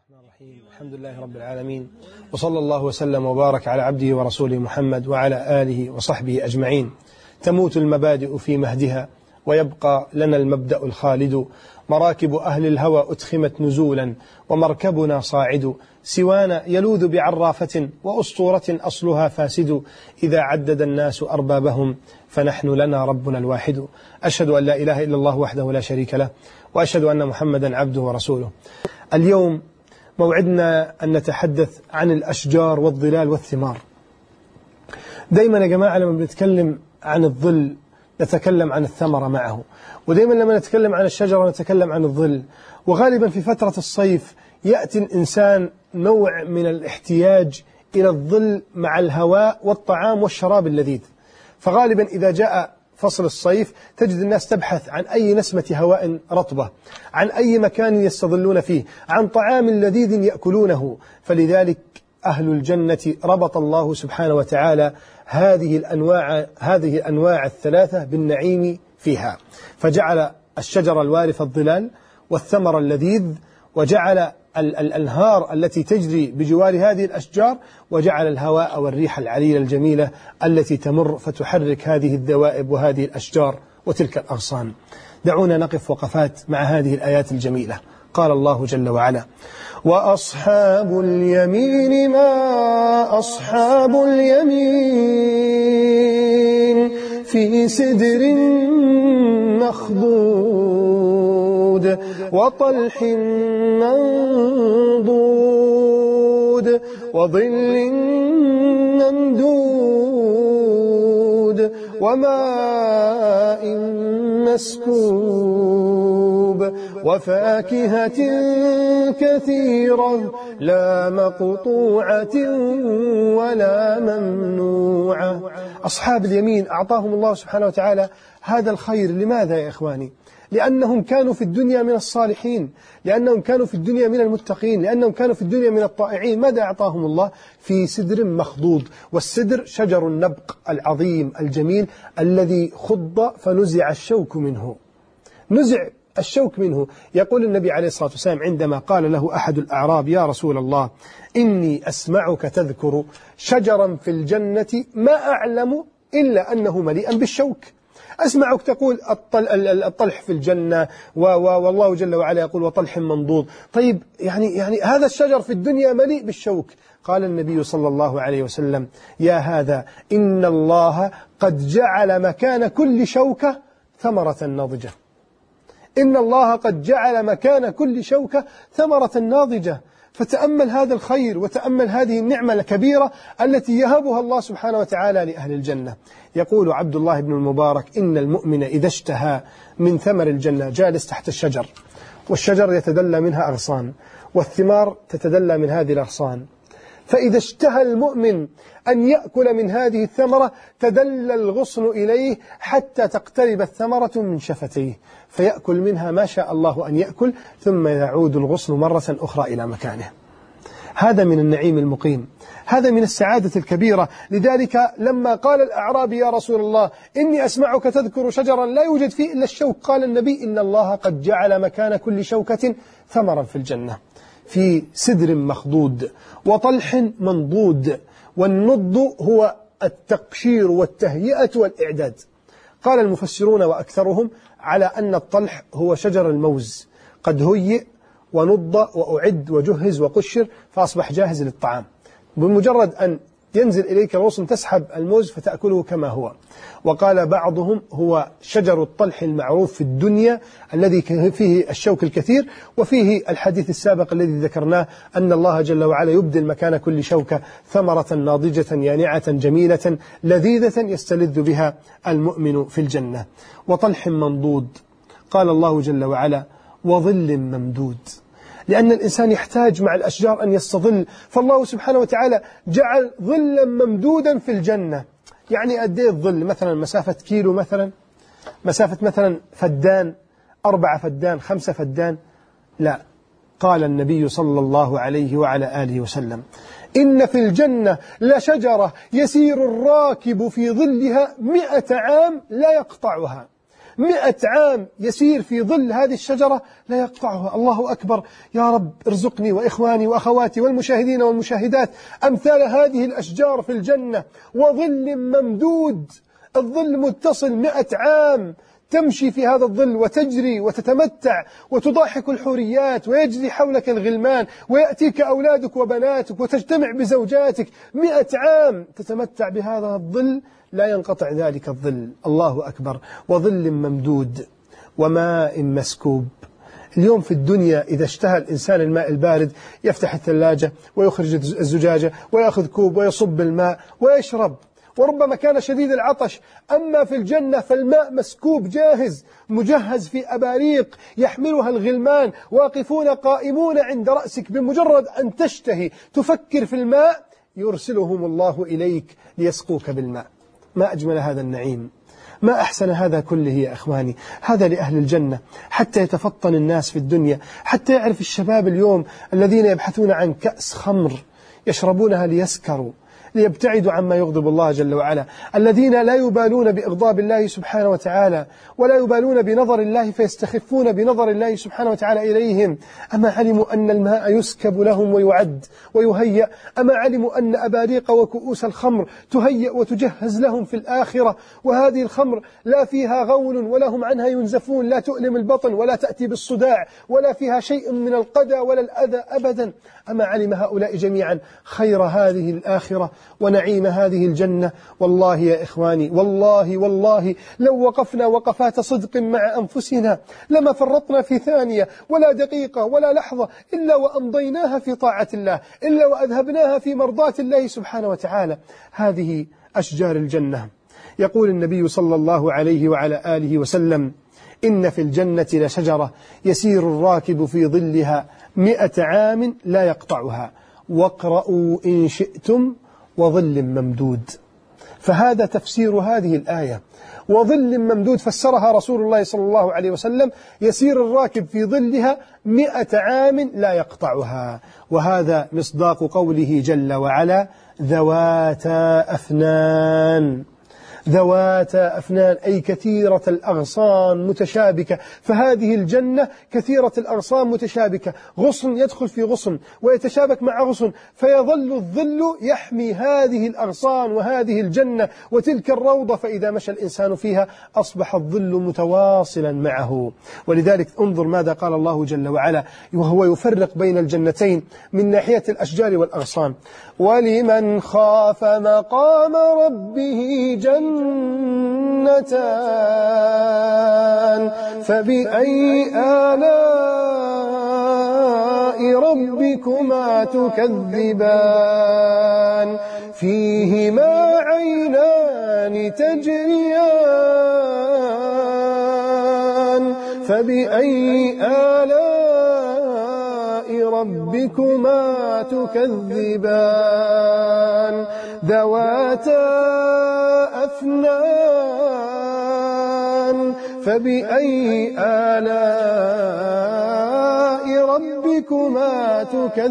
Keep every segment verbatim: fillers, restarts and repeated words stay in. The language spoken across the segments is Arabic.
الرحمن الرحيم. الحمد لله رب العالمين، وصلى الله وسلم وبارك على عبده ورسوله محمد وعلى آله وصحبه أجمعين. تموت المبادئ في مهدها، ويبقى لنا المبدأ الخالد. مراكب أهل الهوى أتخمت نزولا، ومركبنا صاعد. سوانا يلوذ بعرافة، وأسطورة أصلها فاسد. إذا عدد الناس أربابهم، فنحن لنا ربنا الواحد. أشهد أن لا إله إلا الله وحده لا شريك له، وأشهد أن محمدا عبده ورسوله. اليوم موعدنا أن نتحدث عن الأشجار والظلال والثمار. دايما يا جماعة لما بنتكلم عن الظل نتكلم عن الثمرة معه، ودايما لما نتكلم عن الشجرة نتكلم عن الظل. وغالبا في فترة الصيف يأتي الإنسان نوع من الاحتياج إلى الظل مع الهواء والطعام والشراب اللذيذ. فغالبا إذا جاء فصل الصيف تجد الناس تبحث عن أي نسمة هواء رطبة، عن أي مكان يستظلون فيه، عن طعام لذيذ يأكلونه. فلذلك أهل الجنة ربط الله سبحانه وتعالى هذه الأنواع هذه الأنواع الثلاثة بالنعيم فيها، فجعل الشجر الوارث الظلال والثمر اللذيذ، وجعل الأنهار التي تجري بجوار هذه الأشجار، وجعل الهواء والريح العليلة الجميلة التي تمر فتحرك هذه الذوائب وهذه الأشجار وتلك الأغصان. دعونا نقف وقفات مع هذه الآيات الجميلة. قال الله جل وعلا: وأصحاب اليمين ما أصحاب اليمين في سدر مخضود وطلح منضود وظل ممدود وماء مسكوب وفاكهة كثيرة لا مقطوعة ولا ممنوعة. أصحاب اليمين أعطاهم الله سبحانه وتعالى هذا الخير. لماذا يا إخواني؟ لأنهم كانوا في الدنيا من الصالحين، لأنهم كانوا في الدنيا من المتقين، لأنهم كانوا في الدنيا من الطائعين. ماذا أعطاهم الله؟ في سدر مخضود. والسدر شجر النبق العظيم الجميل الذي خض فنزع الشوك منه، نزع الشوك منه. يقول النبي عليه الصلاة والسلام عندما قال له أحد الأعراب: يا رسول الله، إني أسمعك تذكر شجرا في الجنة ما أعلم إلا أنه مليئا بالشوك. أسمعك تقول الطلح في الجنة، والله جل وعلا يقول وطلح منضود. طيب يعني, يعني هذا الشجر في الدنيا مليء بالشوك. قال النبي صلى الله عليه وسلم: يا هذا، إن الله قد جعل مكان كل شوكة ثمرة ناضجة. إن الله قد جعل مكان كل شوكة ثمرة ناضجة. فتأمل هذا الخير، وتأمل هذه النعمة الكبيرة التي يهبها الله سبحانه وتعالى لأهل الجنة. يقول عبد الله بن المبارك: إن المؤمن إذا اشتهى من ثمر الجنة جالس تحت الشجر، والشجر يتدلى منها أغصان، والثمار تتدلى من هذه الأغصان. فإذا اشتهى المؤمن أن يأكل من هذه الثمرة تدلى الغصن إليه حتى تقترب الثمرة من شفتيه، فيأكل منها ما شاء الله أن يأكل، ثم يعود الغصن مرة أخرى إلى مكانه. هذا من النعيم المقيم، هذا من السعادة الكبيرة. لذلك لما قال الأعرابي: يا رسول الله، إني أسمعك تذكر شجرا لا يوجد فيه إلا الشوك، قال النبي: إن الله قد جعل مكان كل شوكة ثمرا في الجنة في سدر مخضود وطلح منضود. والنض هو التقشير والتهيئة والإعداد. قال المفسرون وأكثرهم على أن الطلح هو شجر الموز، قد هيئ ونض وأعد وجهز وقشر فأصبح جاهز للطعام. بمجرد أن ينزل إليك الغصن تسحب الموز فتأكله كما هو. وقال بعضهم هو شجر الطلح المعروف في الدنيا الذي فيه الشوك الكثير، وفيه الحديث السابق الذي ذكرناه أن الله جل وعلا يبدل مكان كل شوكة ثمرة ناضجة يانعة جميلة لذيذة يستلذ بها المؤمن في الجنة. وطلح منضود، قال الله جل وعلا: وظل ممدود، لأن الإنسان يحتاج مع الأشجار أن يستظل، فالله سبحانه وتعالى جعل ظلا ممدودا في الجنة. يعني أدي الظل مثلا مسافة كيلو، مثلا مسافة مثلا فدان، أربعة فدان، خمسة فدان، لا. قال النبي صلى الله عليه وعلى آله وسلم: إن في الجنة لشجرة يسير الراكب في ظلها مئة عام لا يقطعها، مئة عام يسير في ظل هذه الشجرة لا يقطعها. الله أكبر. يا رب ارزقني وإخواني وأخواتي والمشاهدين والمشاهدات أمثال هذه الأشجار في الجنة، وظل ممدود، الظل متصل مئة عام، تمشي في هذا الظل وتجري وتتمتع وتضاحك الحوريات ويجري حولك الغلمان ويأتيك أولادك وبناتك وتجتمع بزوجاتك. مئة عام تتمتع بهذا الظل لا ينقطع ذلك الظل. الله أكبر. وظل ممدود وماء مسكوب. اليوم في الدنيا إذا اشتهى الإنسان الماء البارد يفتح الثلاجة ويخرج الزجاجة ويأخذ كوب ويصب الماء ويشرب، وربما كان شديد العطش. أما في الجنة فالماء مسكوب جاهز مجهز في أباريق يحملها الغلمان، واقفون قائمون عند رأسك، بمجرد أن تشتهي تفكر في الماء يرسلهم الله إليك ليسقوك بالماء. ما أجمل هذا النعيم، ما أحسن هذا كله يا أخواني. هذا لأهل الجنة، حتى يتفطن الناس في الدنيا، حتى يعرف الشباب اليوم الذين يبحثون عن كأس خمر يشربونها ليسكروا، ليبتعدوا عما يغضب الله جل وعلا، الذين لا يبالون بإغضاب الله سبحانه وتعالى ولا يبالون بنظر الله فيستخفون بنظر الله سبحانه وتعالى إليهم. أما علموا أن الماء يسكب لهم ويعد ويهيأ؟ أما علموا أن أباريق وكؤوس الخمر تهيأ وتجهز لهم في الآخرة؟ وهذه الخمر لا فيها غول ولا هم عنها ينزفون، لا تؤلم البطن ولا تأتي بالصداع ولا فيها شيء من القدى ولا الأذى أبدا. أما علم هؤلاء جميعا خير هذه الآخرة ونعيم هذه الجنة؟ والله يا إخواني، والله والله لو وقفنا وقفات صدق مع أنفسنا لما فرطنا في ثانية ولا دقيقة ولا لحظة إلا وأمضيناها في طاعة الله، إلا وأذهبناها في مرضاة الله سبحانه وتعالى. هذه أشجار الجنة. يقول النبي صلى الله عليه وعلى آله وسلم: إن في الجنة لشجرة يسير الراكب في ظلها مئة عام لا يقطعها، واقرأوا إن شئتم وظل ممدود. فهذا تفسير هذه الآية. وظل ممدود فسرها رسول الله صلى الله عليه وسلم: يسير الراكب في ظلها مئة عام لا يقطعها. وهذا مصداق قوله جل وعلا: ذواتا أفنان. ذواتا أفنان أي كثيرة الأغصان متشابكة. فهذه الجنة كثيرة الأغصان متشابكة، غصن يدخل في غصن ويتشابك مع غصن، فيظل الظل يحمي هذه الأغصان وهذه الجنة وتلك الروضة، فإذا مشى الإنسان فيها أصبح الظل متواصلا معه. ولذلك انظر ماذا قال الله جل وعلا وهو يفرق بين الجنتين من ناحية الأشجار والأغصان: ولمن خاف مقام ربه جنة جنتان فبأي آلاء ربكما تكذبان فيهما عينان تجريان فبأي آلاء ربكما تكذبان ذواتا أفنان فبأي آلاء ربكما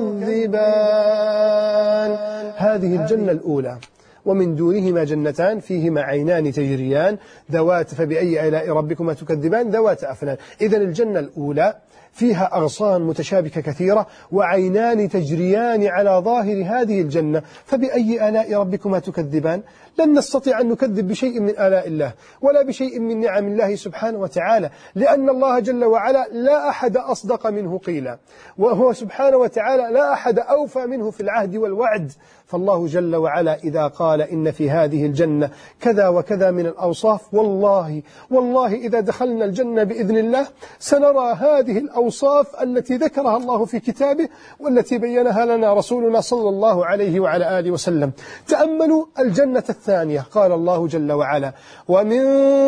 تكذبان. هذه الجنة الأولى. ومن دونهما جنتان فيهما عينان تجريان ذوات فبأي آلاء ربكما تكذبان ذوات أفنان. إذن الجنة الأولى فيها أغصان متشابكة كثيرة وعينان تجريان على ظاهر هذه الجنة. فبأي آلاء ربكما تكذبان؟ لن نستطيع أن نكذب بشيء من آلاء الله ولا بشيء من نعم الله سبحانه وتعالى، لأن الله جل وعلا لا أحد أصدق منه قيلا، وهو سبحانه وتعالى لا أحد أوفى منه في العهد والوعد. فالله جل وعلا إذا قال إن في هذه الجنة كذا وكذا من الأوصاف، والله والله إذا دخلنا الجنة بإذن الله سنرى هذه الأوصاف التي ذكرها الله في كتابه والتي بينها لنا رسولنا صلى الله عليه وعلى آله وسلم. تأملوا الجنة الثانية، قال الله جل وعلا: ومن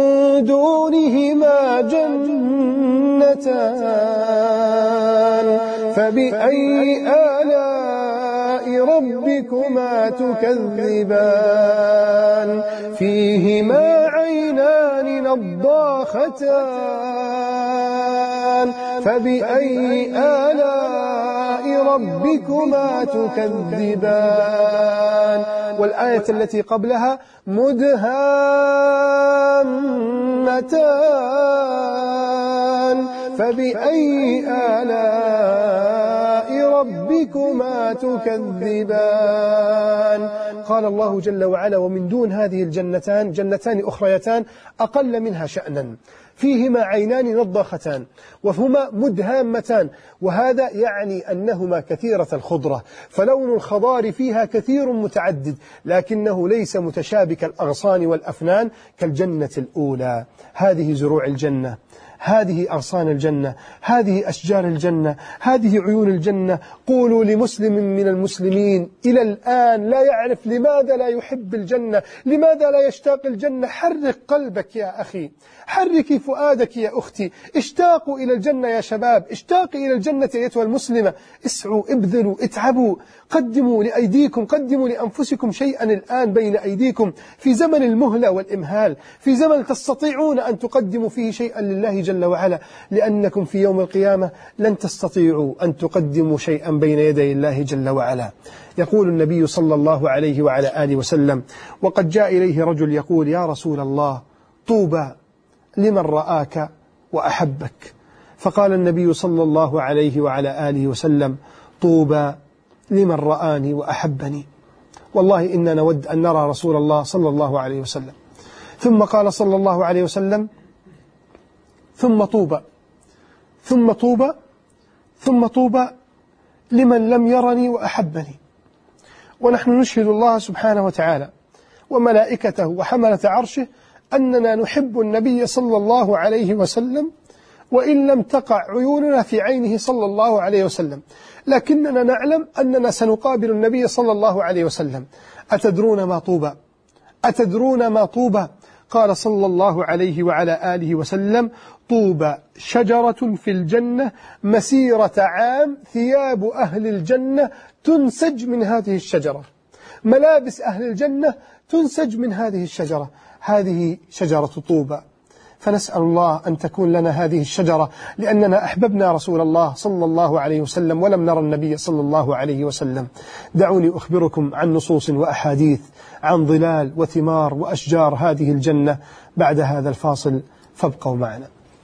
دونهما جنتان فبأي آلاء ربكما تكذبان فيهما عينان نضاختان فبأي آلاء ربكما تكذبان. والآية التي قبلها مدهامتان فبأي آلاء ربكما تكذبان. قال الله جل وعلا ومن دون هذه الجنتان جنتان أخريتان أقل منها شأنا فيهما عينان نضاختان وهما مدهامتان، وهذا يعني أنهما كثيرة الخضرة، فلون الخضار فيها كثير متعدد لكنه ليس متشابك الأغصان والأفنان كالجنة الأولى. هذه زروع الجنة، هذه أغصان الجنة، هذه أشجار الجنة، هذه عيون الجنة. قولوا لمسلم من المسلمين إلى الآن لا يعرف لماذا لا يحب الجنة، لماذا لا يشتاق الجنة، حرك قلبك يا أخي، حركي فؤادك يا أختي، اشتاقوا إلى الجنة يا شباب، اشتاقي إلى الجنة أيتها المسلمة، اسعوا، ابذلوا، اتعبوا، قدموا لأيديكم، قدموا لأنفسكم شيئا الآن بين أيديكم في زمن المهلة والإمهال، في زمن تستطيعون أن تقدموا فيه شيئا لله جل وعلا، لأنكم في يوم القيامة لن تستطيعوا أن تقدموا شيئا بين يدي الله جل وعلا. يقول النبي صلى الله عليه وعلى آله وسلم وقد جاء إليه رجل يقول يا رسول الله طوبى لمن رآك وأحبك، فقال النبي صلى الله عليه وعلى آله وسلم طوبى لمن رآني وأحبني، والله إننا نود أن نرى رسول الله صلى الله عليه وسلم. ثم قال صلى الله عليه وسلم ثم طوبى ثم طوبى ثم طوبى لمن لم يرني وأحبني. ونحن نشهد الله سبحانه وتعالى وملائكته وحملة عرشه أننا نحب النبي صلى الله عليه وسلم وإن لم تقع عيوننا في عينه صلى الله عليه وسلم، لكننا نعلم أننا سنقابل النبي صلى الله عليه وسلم. أتدرون ما طوبى؟ أتدرون ما طوبى؟ قال صلى الله عليه وعلى آله وسلم طوبى شجرة في الجنة مسيرة عام ثياب أهل الجنة تنسج من هذه الشجرة، ملابس أهل الجنة تنسج من هذه الشجرة، هذه شجرة طوبى. فنسأل الله أن تكون لنا هذه الشجرة لأننا أحببنا رسول الله صلى الله عليه وسلم ولم نرى النبي صلى الله عليه وسلم. دعوني أخبركم عن نصوص وأحاديث عن ظلال وثمار وأشجار هذه الجنة بعد هذا الفاصل، فابقوا معنا.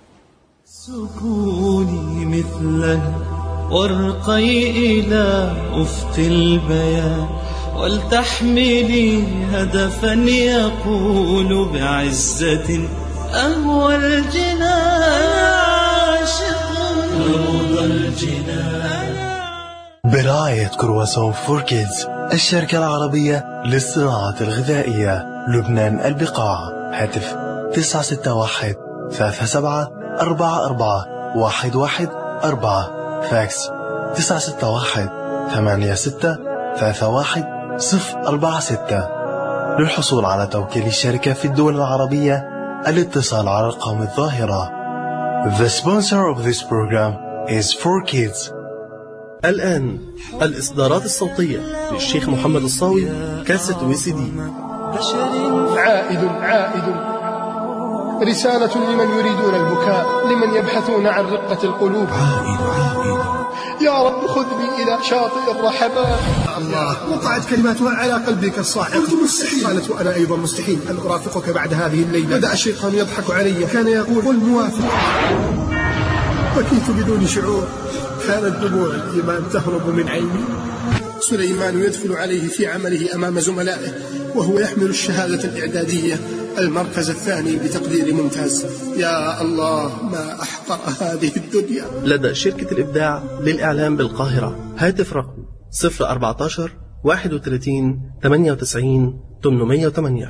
سكوني مثله وارقي إلى أفق البيان ولتحملي هدفا يقول بعزة أهوى الجنان عاشق رمض الجنان. برعاية كرواسون فور كيدز الشركة العربية للصناعة الغذائية لبنان البقاع. هاتف تسعة ستة واحد ثلاثة سبعة أربعة أربعة واحد واحد أربعة. فاكس تسعة ستة واحد ثمانية ستة ثلاثة واحد صفر أربعة ستة. للحصول على توكيل الشركة في الدول العربية الاتصال على الأرقام الظاهرة. The sponsor of this program is فور كيدز. الآن الإصدارات الصوتية للشيخ محمد الصاوي كاسة وي سي دي. عائد عائد رسالة لمن يريدون البكاء، لمن يبحثون عن رقة القلوب. عائد عائد يا رب خذني إلى شاطئ الرحمات. الله وقعت كلماتها على قلبك الصاعق. قلت مستحيل. قالت وأنا أيضا مستحيل أن أرافقك بعد هذه الليلة. بدأ الشيطان يضحك علي، كان يقول قل موافق. بكيت بدون شعور، كانت دموع الإيمان تهرب من عيني. سليمان يدخل عليه في عمله أمام زملائه وهو يحمل الشهادة الإعدادية المركز الثاني بتقدير ممتاز. يا الله ما أحقر هذه الدنيا. لدى شركة الإبداع للإعلام بالقاهرة. هاتف رقم صفر أربعة عشر واحد وثلاثين ثمانية وتسعين ثمانمائة وثمانية.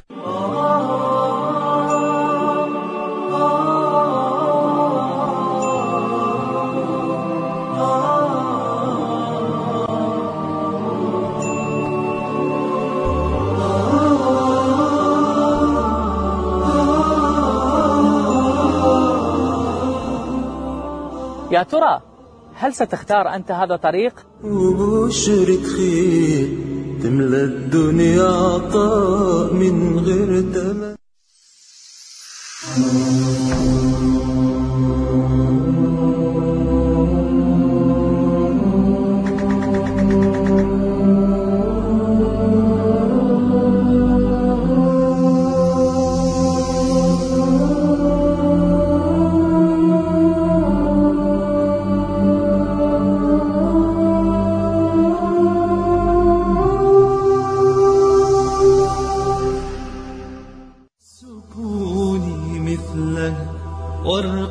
يا ترى هل ستختار أنت هذا الطريق؟ وبشرة خير تملى الدنيا عطاء من غير تمن.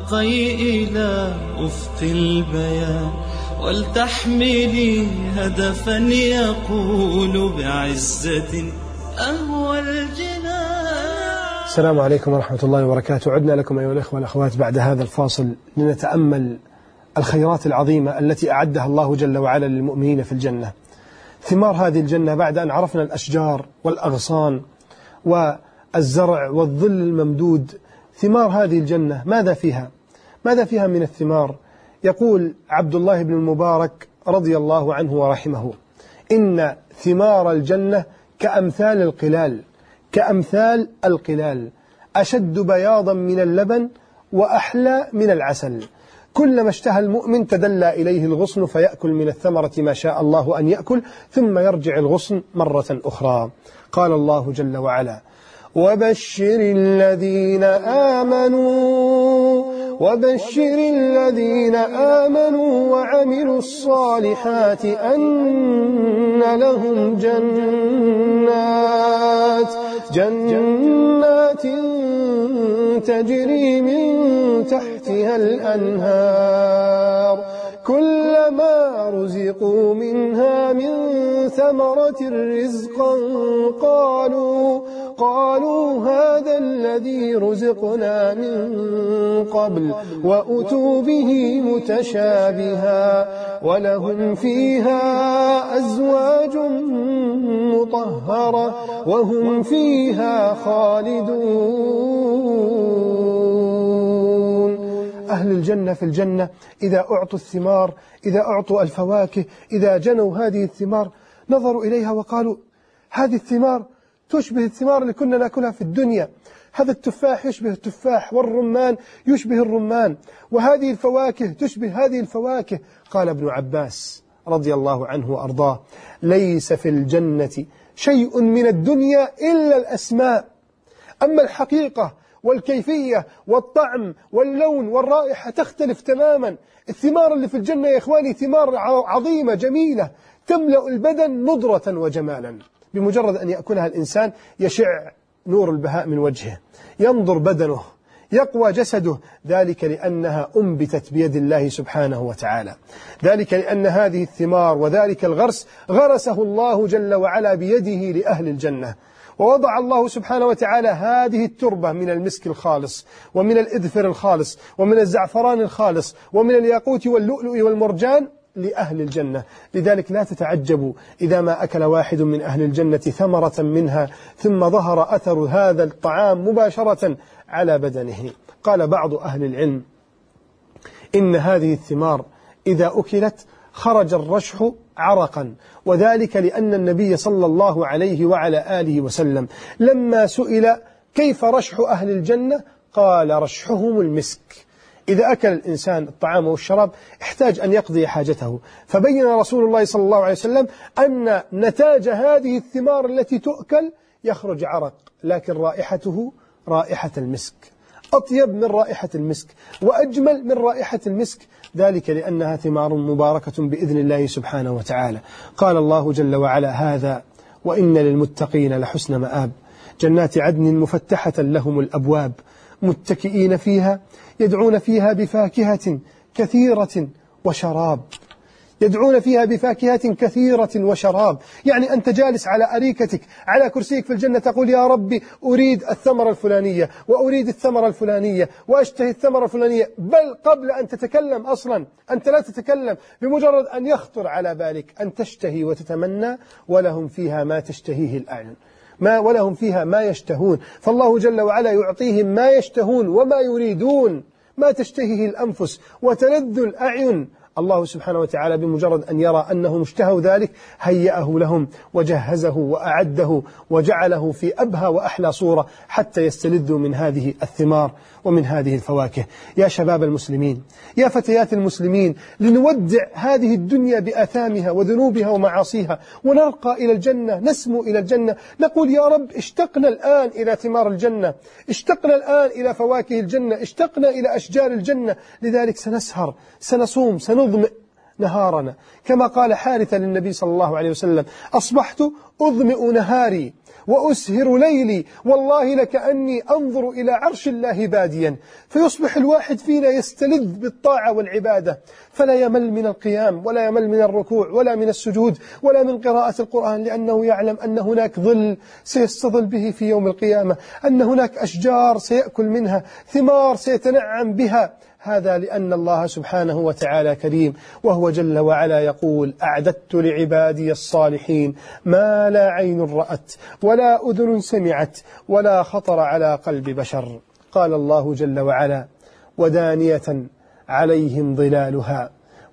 وارقي إلى أفق البيان ولتحملي هدفا يقول بعزة أهوى الجنان. السلام عليكم ورحمة الله وبركاته. عدنا لكم أيها الأخوة والأخوات بعد هذا الفاصل لنتأمل الخيرات العظيمة التي أعدها الله جل وعلا للمؤمنين في الجنة. ثمار هذه الجنة بعد أن عرفنا الأشجار والأغصان والزرع والظل الممدود، ثمار هذه الجنة ماذا فيها؟ ماذا فيها من الثمار؟ يقول عبد الله بن المبارك رضي الله عنه ورحمه: إن ثمار الجنة كأمثال القلال، كأمثال القلال، أشد بياضا من اللبن وأحلى من العسل، كلما اشتهى المؤمن تدلى إليه الغصن فيأكل من الثمرة ما شاء الله أن يأكل ثم يرجع الغصن مرة أخرى. قال الله جل وعلا: وبشر الذين آمنوا وبشر الذين آمنوا وعملوا الصالحات أن لهم جنات جنات تجري من تحتها الأنهار كلما رزقوا منها من ثمرة رزقا قالوا قالوا هذا الذي رزقنا من قبل وأتوا به متشابها ولهم فيها أزواج مطهرة وهم فيها خالدون. أهل الجنة في الجنة إذا أعطوا الثمار، إذا أعطوا الفواكه، إذا جنوا هذه الثمار نظروا إليها وقالوا: هذه الثمار تشبه الثمار اللي كنا نأكلها في الدنيا، هذا التفاح يشبه التفاح، والرمان يشبه الرمان، وهذه الفواكه تشبه هذه الفواكه. قال ابن عباس رضي الله عنه وأرضاه: ليس في الجنة شيء من الدنيا إلا الأسماء، أما الحقيقة والكيفية والطعم واللون والرائحة تختلف تماما. الثمار اللي في الجنة يا إخواني ثمار عظيمة جميلة تملأ البدن نضرة وجمالا، بمجرد أن يأكلها الإنسان يشع نور البهاء من وجهه، ينظر بدنه، يقوى جسده، ذلك لأنها أنبتت بيد الله سبحانه وتعالى، ذلك لأن هذه الثمار وذلك الغرس غرسه الله جل وعلا بيده لأهل الجنة. ووضع الله سبحانه وتعالى هذه التربة من المسك الخالص ومن الإذفر الخالص ومن الزعفران الخالص ومن الياقوت واللؤلؤ والمرجان لأهل الجنة. لذلك لا تتعجبوا إذا ما أكل واحد من أهل الجنة ثمرة منها ثم ظهر أثر هذا الطعام مباشرة على بدنه. قال بعض أهل العلم: إن هذه الثمار إذا أكلت خرج الرشح عرقا، وذلك لأن النبي صلى الله عليه وعلى آله وسلم لما سئل كيف رشح أهل الجنة قال: رشحهم المسك. إذا أكل الإنسان الطعام والشراب احتاج أن يقضي حاجته، فبين رسول الله صلى الله عليه وسلم أن نتاج هذه الثمار التي تؤكل يخرج عرق، لكن رائحته رائحة المسك، أطيب من رائحة المسك وأجمل من رائحة المسك، ذلك لأنها ثمار مباركة بإذن الله سبحانه وتعالى. قال الله جل وعلا: هذا وإن للمتقين لحسن مآب، جنات عدن مفتحة لهم الأبواب متكئين فيها يدعون فيها بفاكهة كثيرة وشراب، يدعون فيها بفاكهة كثيرة وشراب، يعني أنت جالس على أريكتك على كرسيك في الجنة تقول: يا ربي أريد الثمرة الفلانية وأريد الثمرة الفلانية وأشتهي الثمرة الفلانية، بل قبل أن تتكلم أصلا أنت لا تتكلم، بمجرد أن يخطر على بالك أن تشتهي وتتمنى، ولهم فيها ما تشتهيه الأعين ما ولهم فيها ما يشتهون. فالله جل وعلا يعطيهم ما يشتهون وما يريدون، ما تشتهيه الأنفس وتلذ الأعين. الله سبحانه وتعالى بمجرد أن يرى أنهم اشتهوا ذلك هيأه لهم وجهزه وأعده وجعله في أبهى وأحلى صورة حتى يستلذوا من هذه الثمار ومن هذه الفواكه. يا شباب المسلمين، يا فتيات المسلمين، لنودع هذه الدنيا بآثامها وذنوبها ومعاصيها ونرقى إلى الجنة، نسمو إلى الجنة، نقول: يا رب اشتقنا الآن إلى ثمار الجنة، اشتقنا الآن إلى فواكه الجنة، اشتقنا إلى أشجار الجنة. لذلك سنسهر، سنصوم، سنظمئ نهارنا، كما قال حارثة للنبي صلى الله عليه وسلم: أصبحت أظمئ نهاري وأسهر ليلي، والله لكأني أنظر إلى عرش الله باديا. فيصبح الواحد فينا يستلذ بالطاعة والعبادة، فلا يمل من القيام ولا يمل من الركوع ولا من السجود ولا من قراءة القرآن، لأنه يعلم أن هناك ظل سيستظل به في يوم القيامة، أن هناك أشجار سيأكل منها، ثمار سيتنعم بها. هذا لأن الله سبحانه وتعالى كريم، وهو جل وعلا يقول: أعددت لعبادي الصالحين ما لا عين رأت ولا أذن سمعت ولا خطر على قلب بشر. قال الله جل وعلا: ودانية عليهم ظلالها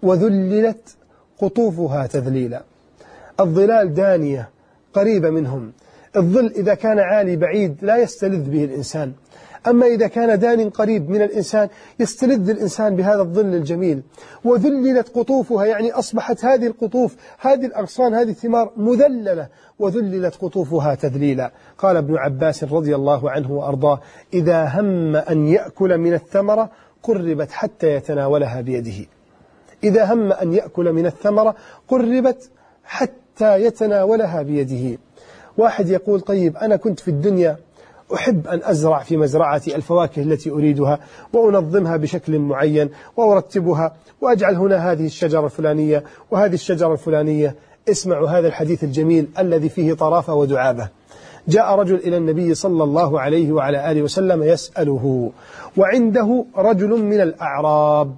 وذللت قطوفها تذليلا. الظلال دانية قريبة منهم، الظل إذا كان عالي بعيد لا يستلذ به الإنسان، أما إذا كان دان قريب من الإنسان يستلذ الإنسان بهذا الظل الجميل. وذللت قطوفها، يعني أصبحت هذه القطوف، هذه الأغصان، هذه الثمار مذللة، وذللت قطوفها تذليلا. قال ابن عباس رضي الله عنه وأرضاه: إذا هم أن يأكل من الثمرة قربت حتى يتناولها بيده. إذا هم أن يأكل من الثمرة قربت حتى يتناولها بيده. واحد يقول: طيب أنا كنت في الدنيا أحب أن أزرع في مزرعتي الفواكه التي أريدها وأنظمها بشكل معين وأرتبها وأجعل هنا هذه الشجرة الفلانية وهذه الشجرة الفلانية. اسمعوا هذا الحديث الجميل الذي فيه طرافة ودعابة. جاء رجل إلى النبي صلى الله عليه وعلى آله وسلم يسأله، وعنده رجل من الأعراب،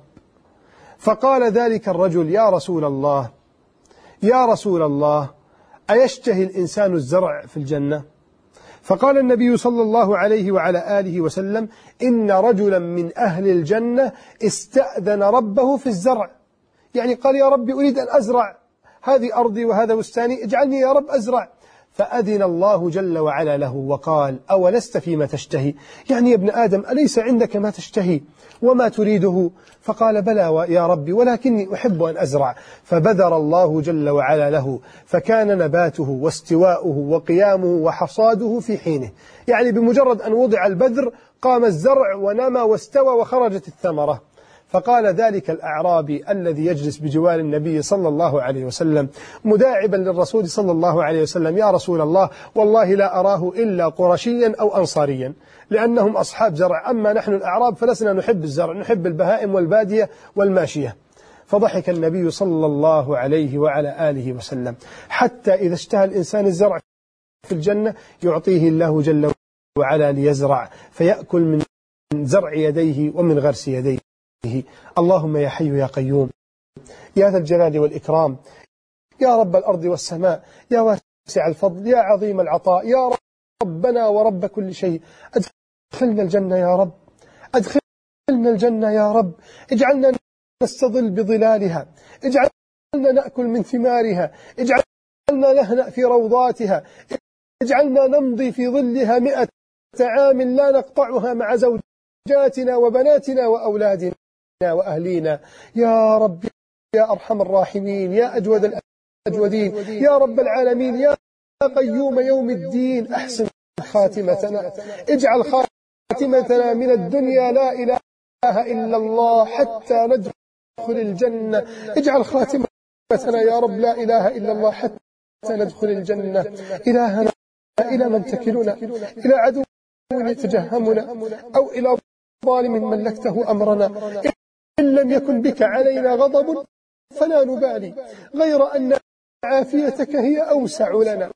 فقال ذلك الرجل: يا رسول الله يا رسول الله أيشتهي الإنسان الزرع في الجنة؟ فقال النبي صلى الله عليه وعلى آله وسلم: إن رجلا من أهل الجنة استأذن ربه في الزرع، يعني قال: يا ربي أريد أن أزرع، هذه أرضي وهذا بستاني، اجعلني يا رب أزرع. فأذن الله جل وعلا له وقال: أولست فيما تشتهي؟ يعني يا ابن آدم أليس عندك ما تشتهي وما تريده؟ فقال: بلى يا ربي، ولكني أحب أن أزرع. فبذر الله جل وعلا له، فكان نباته واستواؤه وقيامه وحصاده في حينه، يعني بمجرد أن وضع البذر قام الزرع ونمى واستوى وخرجت الثمرة. فقال ذلك الأعرابي الذي يجلس بجوار النبي صلى الله عليه وسلم مداعبا للرسول صلى الله عليه وسلم: يا رسول الله والله لا أراه إلا قرشيا أو أنصاريا، لأنهم أصحاب زرع، أما نحن الأعراب فلسنا نحب الزرع، نحب البهائم والبادية والماشية. فضحك النبي صلى الله عليه وعلى آله وسلم، حتى إذا اشتهى الإنسان الزرع في الجنة يعطيه الله جل وعلا ليزرع، فيأكل من زرع يديه ومن غرس يديه. اللهم يا حي يا قيوم يا ذا الجلال والإكرام، يا رب الأرض والسماء، يا واسع الفضل، يا عظيم العطاء، يا ربنا ورب كل شيء، أدخلنا الجنة يا رب، أدخلنا الجنة يا رب، اجعلنا نستظل بظلالها، اجعلنا نأكل من ثمارها، اجعلنا نهنأ في روضاتها، اجعلنا نمضي في ظلها مئة عام لا نقطعها مع زوجاتنا وبناتنا وأولادنا وأهلينا. يا رب يا أرحم الراحمين، يا أجود الأجودين، يا رب العالمين، يا قيوم يوم الدين، أحسن خاتمتنا، اجعل خاتمتنا من الدنيا لا إله إلا الله حتى ندخل الجنة، اجعل خاتمتنا يا رب لا إله إلا الله حتى ندخل الجنة. إلهنا إلى من تكلنا؟ إلى عدو يتجهمنا أو إلى ظالم ملكته أمرنا؟ إن لم يكن بك علينا غضب فلا نبالي، غير أن عافيتك هي أوسع لنا.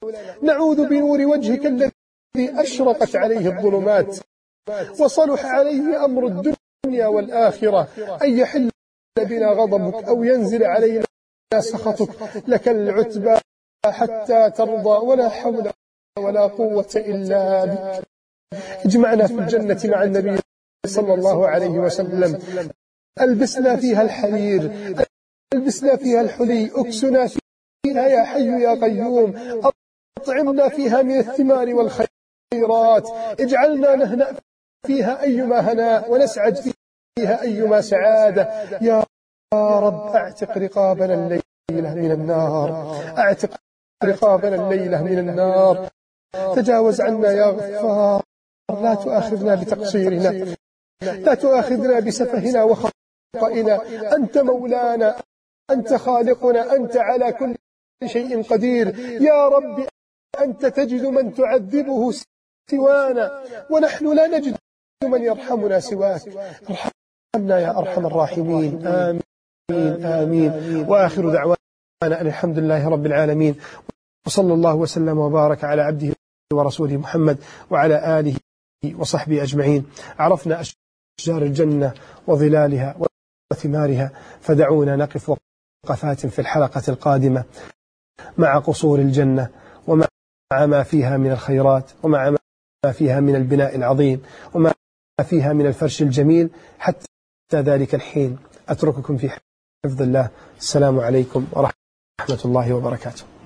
نعوذ بنور وجهك الذي أشرقت عليه الظلمات وصلح عليه أمر الدنيا والآخرة أن يحل بنا غضبك أو ينزل علينا سخطك. لك العتبى حتى ترضى، ولا حول ولا قوة إلا بك. اجمعنا في الجنة مع النبي صلى الله عليه وسلم، ألبسنا فيها الحرير، ألبسنا فيها الحلي، أكسنا فيها يا حي يا قيوم، أطعمنا فيها من الثمار والخيرات، اجعلنا نهنأ فيها أيما هناء ونسعد فيها أيما سعادة. يا رب أعتق رقابنا الليلة من النار، أعتق رقابنا الليلة من النار، تجاوز عنا يا غفار، لا تؤاخذنا بتقصيرنا، لا تؤاخذنا بسفهنا وخطئنا، أنت مولانا، أنت خالقنا، أنت على كل شيء قدير. يا رب أنت تجد من تعذبه سوانا، ونحن لا نجد من يرحمنا سواك. ارحمنا يا أرحم الراحمين. آمين آمين. وآخر دعوانا أن الحمد لله رب العالمين، وصلى الله وسلم وبارك على عبده ورسوله محمد وعلى آله وصحبه أجمعين. عرفنا أشجار الجنة وظلالها وثمارها، فدعونا نقف وقفات في الحلقة القادمة مع قصور الجنة، ومع ما فيها من الخيرات، ومع ما فيها من البناء العظيم، وما فيها من الفرش الجميل. حتى ذلك الحين أترككم في حفظ الله. السلام عليكم ورحمة الله وبركاته.